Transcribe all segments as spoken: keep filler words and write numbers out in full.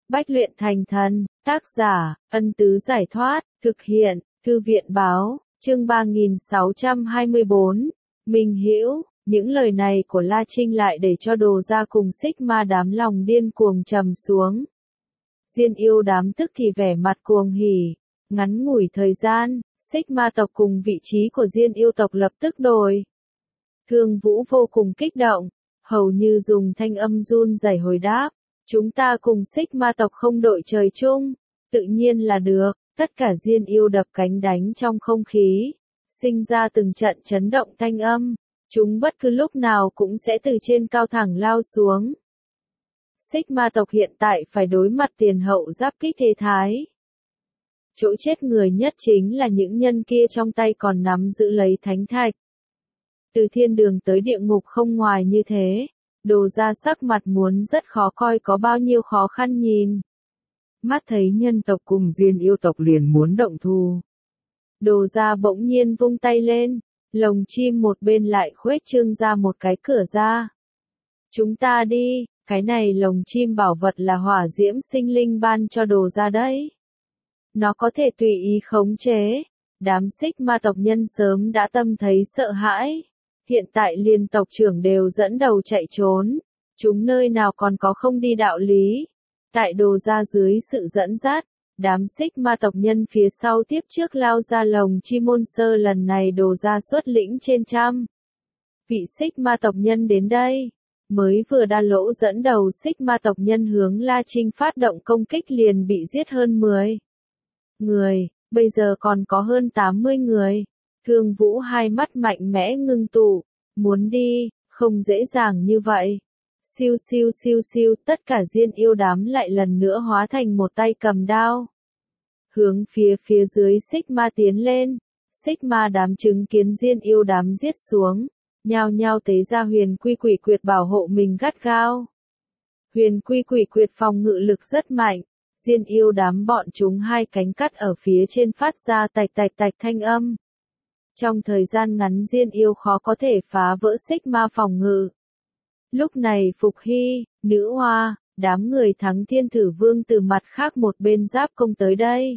Bách luyện thành thần, tác giả, Ân Tứ Giải Thoát, thực hiện, Thư viện Báo, chương ba nghìn sáu trăm hai mươi bốn, Minh Hữu. Những lời này của La Trinh lại để cho Đồ Gia cùng Sigma đám lòng điên cuồng trầm xuống. Diên Yêu đám tức thì vẻ mặt cuồng hỉ, ngắn ngủi thời gian, Sigma tộc cùng vị trí của Diên Yêu tộc lập tức đổi. Thương Vũ vô cùng kích động, hầu như dùng thanh âm run rẩy hồi đáp, chúng ta cùng Sigma tộc không đội trời chung, tự nhiên là được. Tất cả Diên Yêu đập cánh đánh trong không khí, sinh ra từng trận chấn động thanh âm, chúng bất cứ lúc nào cũng sẽ từ trên cao thẳng lao xuống. Sigma tộc hiện tại phải đối mặt tiền hậu giáp kích thế thái. Chỗ chết người nhất chính là những nhân kia trong tay còn nắm giữ lấy thánh thạch. Từ thiên đường tới địa ngục không ngoài như thế, Đồ Gia sắc mặt muốn rất khó coi có bao nhiêu khó khăn nhìn. Mắt thấy nhân tộc cùng Diên Yêu tộc liền muốn động thủ. Đồ Gia bỗng nhiên vung tay lên, lồng chim một bên lại khuếch trương ra một cái cửa ra. Chúng ta đi, cái này lồng chim bảo vật là hỏa diễm sinh linh ban cho Đồ Gia đấy. Nó có thể tùy ý khống chế. Đám Sigma tộc nhân sớm đã tâm thấy sợ hãi. Hiện tại liên tộc trưởng đều dẫn đầu chạy trốn. Chúng nơi nào còn có không đi đạo lý. Tại Đồ Gia dưới sự dẫn dắt, đám Sigma tộc nhân phía sau tiếp trước lao ra lồng chim môn sơ lần này Đồ Gia xuất lĩnh trên trăm. Vị Sigma tộc nhân đến đây, mới vừa đa lỗ dẫn đầu Sigma tộc nhân hướng La Trinh phát động công kích liền bị giết hơn mười người, bây giờ còn có hơn tám mươi người. Thương Vũ hai mắt mạnh mẽ ngưng tụ, muốn đi, không dễ dàng như vậy. Siêu siêu siêu siêu, tất cả Diên Yêu đám lại lần nữa hóa thành một tay cầm đao. Hướng phía phía dưới Sigma tiến lên. Sigma đám chứng kiến Diên Yêu đám giết xuống, nhao nhao tế ra huyền quy quỷ quyệt bảo hộ mình gắt gao. Huyền quy quỷ quyệt phòng ngự lực rất mạnh, Diên Yêu đám bọn chúng hai cánh cắt ở phía trên phát ra tạch tạch tạch thanh âm. Trong thời gian ngắn Diên Yêu khó có thể phá vỡ Sigma phòng ngự. Lúc này Phục Hy, Nữ Hoa, đám người thắng Thiên Thử Vương từ mặt khác một bên giáp công tới đây.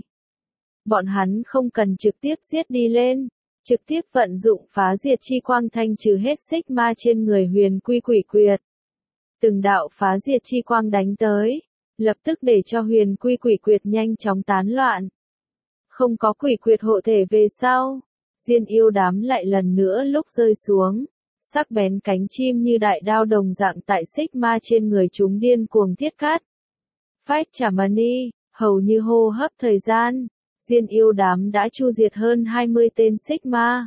Bọn hắn không cần trực tiếp giết đi lên, trực tiếp vận dụng phá diệt chi quang thanh trừ hết Sigma trên người huyền quy quỷ quyệt. Từng đạo phá diệt chi quang đánh tới, lập tức để cho huyền quy quỷ quyệt nhanh chóng tán loạn. Không có quỷ quyệt hộ thể về sau, Diên Yêu đám lại lần nữa lúc rơi xuống. Sắc bén cánh chim như đại đao đồng dạng tại Sigma trên người chúng điên cuồng thiết cắt. Phách trả mani, hầu như hô hấp thời gian, Diên Yêu đám đã chu diệt hơn hai mươi tên Sigma.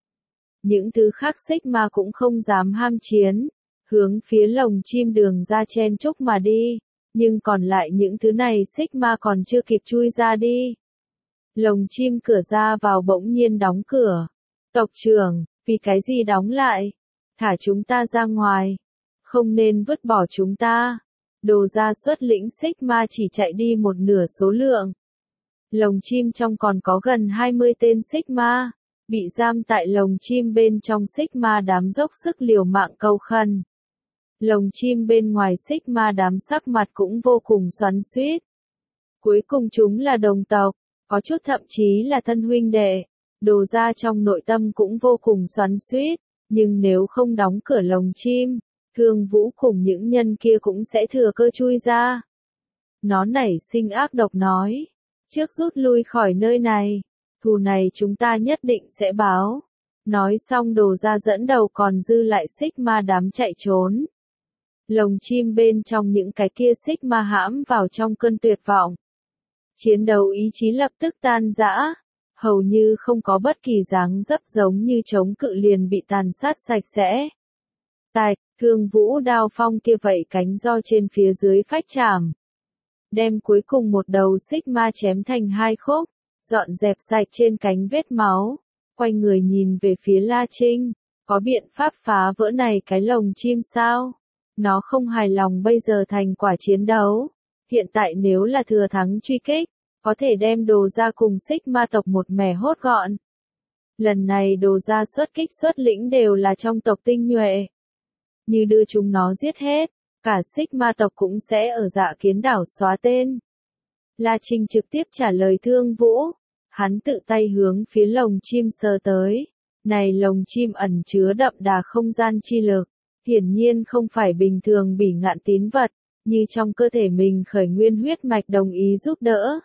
Những thứ khác Sigma cũng không dám ham chiến, hướng phía lồng chim đường ra chen chúc mà đi, nhưng còn lại những thứ này Sigma còn chưa kịp chui ra đi. Lồng chim cửa ra vào bỗng nhiên đóng cửa. Tộc trưởng, vì cái gì đóng lại? Thả chúng ta ra ngoài, không nên vứt bỏ chúng ta. Đồ Gia xuất lĩnh Sigma chỉ chạy đi một nửa số lượng. Lồng chim trong còn có gần hai mươi tên Sigma, bị giam tại lồng chim bên trong Sigma đám dốc sức liều mạng cầu khẩn. Lồng chim bên ngoài Sigma đám sắc mặt cũng vô cùng xoắn xuýt. Cuối cùng chúng là đồng tộc, có chút thậm chí là thân huynh đệ. Đồ Gia trong nội tâm cũng vô cùng xoắn xuýt. Nhưng nếu không đóng cửa lồng chim, Thương Vũ cùng những nhân kia cũng sẽ thừa cơ chui ra. Nó nảy sinh ác độc nói, trước rút lui khỏi nơi này, thù này chúng ta nhất định sẽ báo. Nói xong Đồ Gia dẫn đầu còn dư lại Sigma đám chạy trốn. Lồng chim bên trong những cái kia Sigma hãm vào trong cơn tuyệt vọng. Chiến đấu ý chí lập tức tan rã. Hầu như không có bất kỳ dáng dấp giống như chống cự liền bị tàn sát sạch sẽ. Tài, Thương Vũ đao phong kia vậy cánh do trên phía dưới phách chạm. Đem cuối cùng một đầu Sigma chém thành hai khúc, dọn dẹp sạch trên cánh vết máu. Quay người nhìn về phía La Trinh, có biện pháp phá vỡ này cái lồng chim sao? Nó không hài lòng bây giờ thành quả chiến đấu. Hiện tại nếu là thừa thắng truy kích, có thể đem Đồ Gia cùng Sigma tộc một mẻ hốt gọn. Lần này Đồ Gia xuất kích xuất lĩnh đều là trong tộc tinh nhuệ. Như đưa chúng nó giết hết, cả Sigma tộc cũng sẽ ở Dạ Kiến đảo xóa tên. La Trinh trực tiếp trả lời Thương Vũ, hắn tự tay hướng phía lồng chim sờ tới. Này lồng chim ẩn chứa đậm đà không gian chi lực, hiển nhiên không phải bình thường bỉ ngạn tín vật, như trong cơ thể mình khởi nguyên huyết mạch đồng ý giúp đỡ.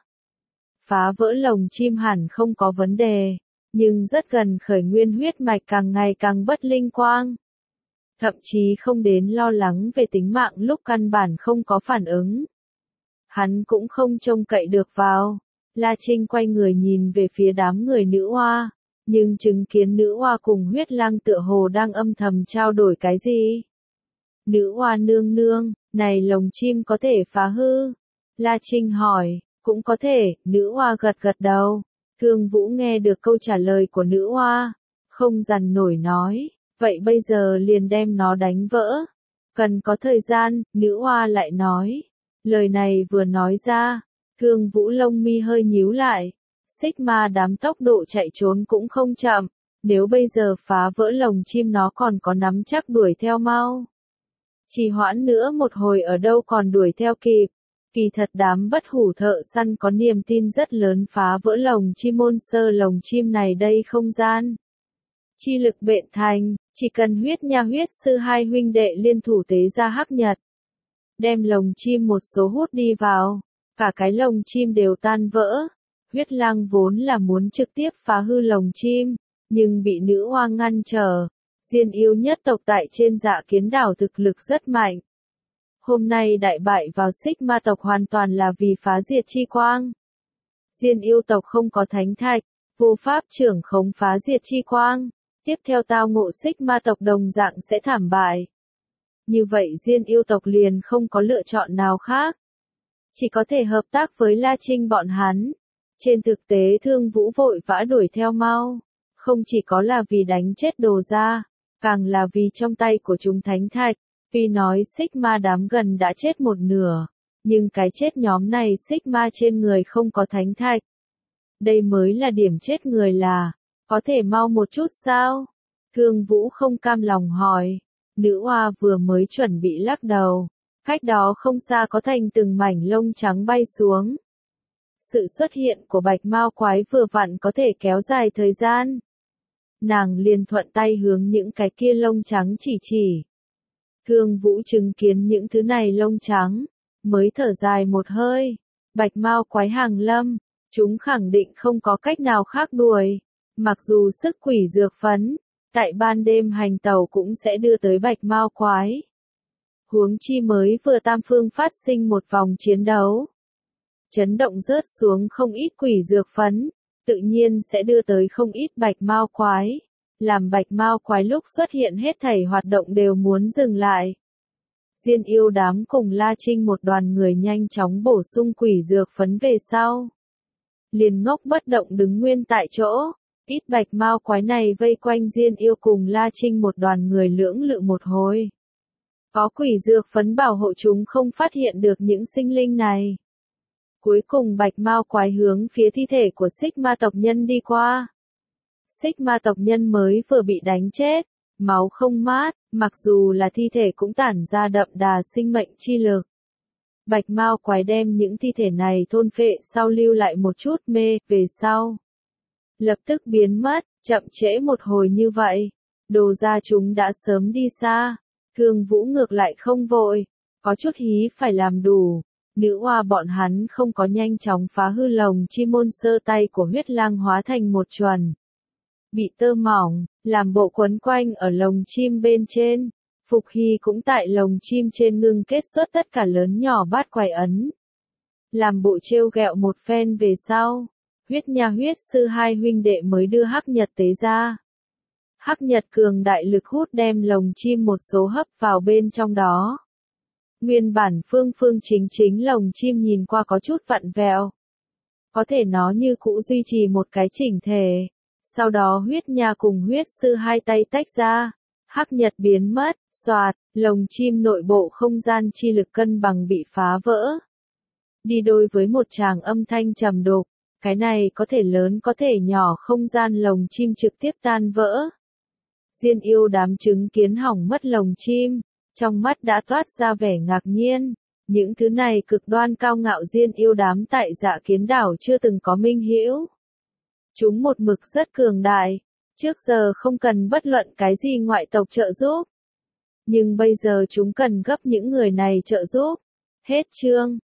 Phá vỡ lồng chim hẳn không có vấn đề, nhưng rất gần khởi nguyên huyết mạch càng ngày càng bất linh quang. Thậm chí không đến lo lắng về tính mạng lúc căn bản không có phản ứng. Hắn cũng không trông cậy được vào. La Trinh quay người nhìn về phía đám người nữ oa, nhưng chứng kiến nữ oa cùng huyết lang tựa hồ đang âm thầm trao đổi cái gì. Nữ oa nương nương, này lồng chim có thể phá hư? La Trinh hỏi, cũng có thể, nữ oa gật gật đầu. Thương Vũ nghe được câu trả lời của nữ oa, không dằn nổi nói, vậy bây giờ liền đem nó đánh vỡ. Cần có thời gian, nữ oa lại nói. Lời này vừa nói ra, Thương Vũ lông mi hơi nhíu lại. Sigma đám tốc độ chạy trốn cũng không chậm, nếu bây giờ phá vỡ lồng chim nó còn có nắm chắc đuổi theo mau. Chỉ hoãn nữa một hồi ở đâu còn đuổi theo kịp. Kỳ thật đám bất hủ thợ săn có niềm tin rất lớn phá vỡ lồng chim môn sơ lồng chim này đây không gian. Chi lực bện thành, chỉ cần huyết nha huyết sư hai huynh đệ liên thủ tế ra hắc nhật. Đem lồng chim một số hút đi vào, cả cái lồng chim đều tan vỡ. Huyết lang vốn là muốn trực tiếp phá hư lồng chim, nhưng bị nữ oa ngăn trở. Diên yêu nhất tộc tại trên Dạ Kiến đảo thực lực rất mạnh. Hôm nay đại bại vào Sigma tộc hoàn toàn là vì phá diệt chi quang. Diên yêu tộc không có thánh thạch, vô pháp trưởng khống phá diệt chi quang. Tiếp theo tao ngộ Sigma tộc đồng dạng sẽ thảm bại. Như vậy Diên yêu tộc liền không có lựa chọn nào khác. Chỉ có thể hợp tác với La Trinh bọn hắn. Trên thực tế Thương Vũ vội vã đuổi theo mau. Không chỉ có là vì đánh chết đồ ra, càng là vì trong tay của chúng thánh thạch. Vì nói Sigma đám gần đã chết một nửa, nhưng cái chết nhóm này Sigma trên người không có thánh thạch. Đây mới là điểm chết người là, có thể mau một chút sao? Thương Vũ không cam lòng hỏi, nữ oa vừa mới chuẩn bị lắc đầu, cách đó không xa có thành từng mảnh lông trắng bay xuống. Sự xuất hiện của bạch mao quái vừa vặn có thể kéo dài thời gian. Nàng liền thuận tay hướng những cái kia lông trắng chỉ chỉ. Thương Vũ chứng kiến những thứ này lông trắng, mới thở dài một hơi. Bạch mao quái hàng lâm, chúng khẳng định không có cách nào khác đuổi. Mặc dù sức quỷ dược phấn, tại ban đêm hành tàu cũng sẽ đưa tới bạch mao quái. Huống chi mới vừa tam phương phát sinh một vòng chiến đấu. Chấn động rớt xuống không ít quỷ dược phấn, tự nhiên sẽ đưa tới không ít bạch mao quái. Làm bạch mao quái lúc xuất hiện hết thảy hoạt động đều muốn dừng lại. Diên yêu đám cùng La Trinh một đoàn người nhanh chóng bổ sung quỷ dược phấn về sau. Liền ngốc bất động đứng nguyên tại chỗ, ít bạch mao quái này vây quanh Diên yêu cùng La Trinh một đoàn người lưỡng lự một hồi. Có quỷ dược phấn bảo hộ chúng không phát hiện được những sinh linh này. Cuối cùng bạch mao quái hướng phía thi thể của Sigma tộc nhân đi qua. Sigma tộc nhân mới vừa bị đánh chết, máu không mát, mặc dù là thi thể cũng tản ra đậm đà sinh mệnh chi lực. Bạch mao quái đem những thi thể này thôn phệ sau lưu lại một chút mê, về sau. Lập tức biến mất, chậm trễ một hồi như vậy. Đồ ra chúng đã sớm đi xa, Thương Vũ ngược lại không vội, có chút hí phải làm đủ. Nữ oa bọn hắn không có nhanh chóng phá hư lồng chim môn sơ tay của huyết lang hóa thành một chuẩn. Bị tơ mỏng, làm bộ quấn quanh ở lồng chim bên trên. Phục Hy cũng tại lồng chim trên ngưng kết xuất tất cả lớn nhỏ bát quái ấn. Làm bộ trêu ghẹo một phen về sau. Huyết nha huyết sư hai huynh đệ mới đưa hắc nhật tế ra. Hắc nhật cường đại lực hút đem lồng chim một số hấp vào bên trong đó. Nguyên bản phương phương chính chính lồng chim nhìn qua có chút vặn vẹo. Có thể nó như cũ duy trì một cái chỉnh thể. Sau đó huyết nha cùng huyết sư hai tay tách ra. Hắc nhật biến mất, xoạt, lồng chim nội bộ không gian chi lực cân bằng bị phá vỡ. Đi đôi với một tràng âm thanh trầm đục. Cái này có thể lớn có thể nhỏ không gian lồng chim trực tiếp tan vỡ. Diên yêu đám chứng kiến hỏng mất lồng chim. trong mắt đã toát ra vẻ ngạc nhiên. Những thứ này cực đoan cao ngạo diên yêu đám tại Dạ Kiến đảo chưa từng có minh hữu. Chúng một mực rất cường đại, trước giờ không cần bất luận cái gì ngoại tộc trợ giúp. Nhưng bây giờ chúng cần gấp những người này trợ giúp. Hết chương.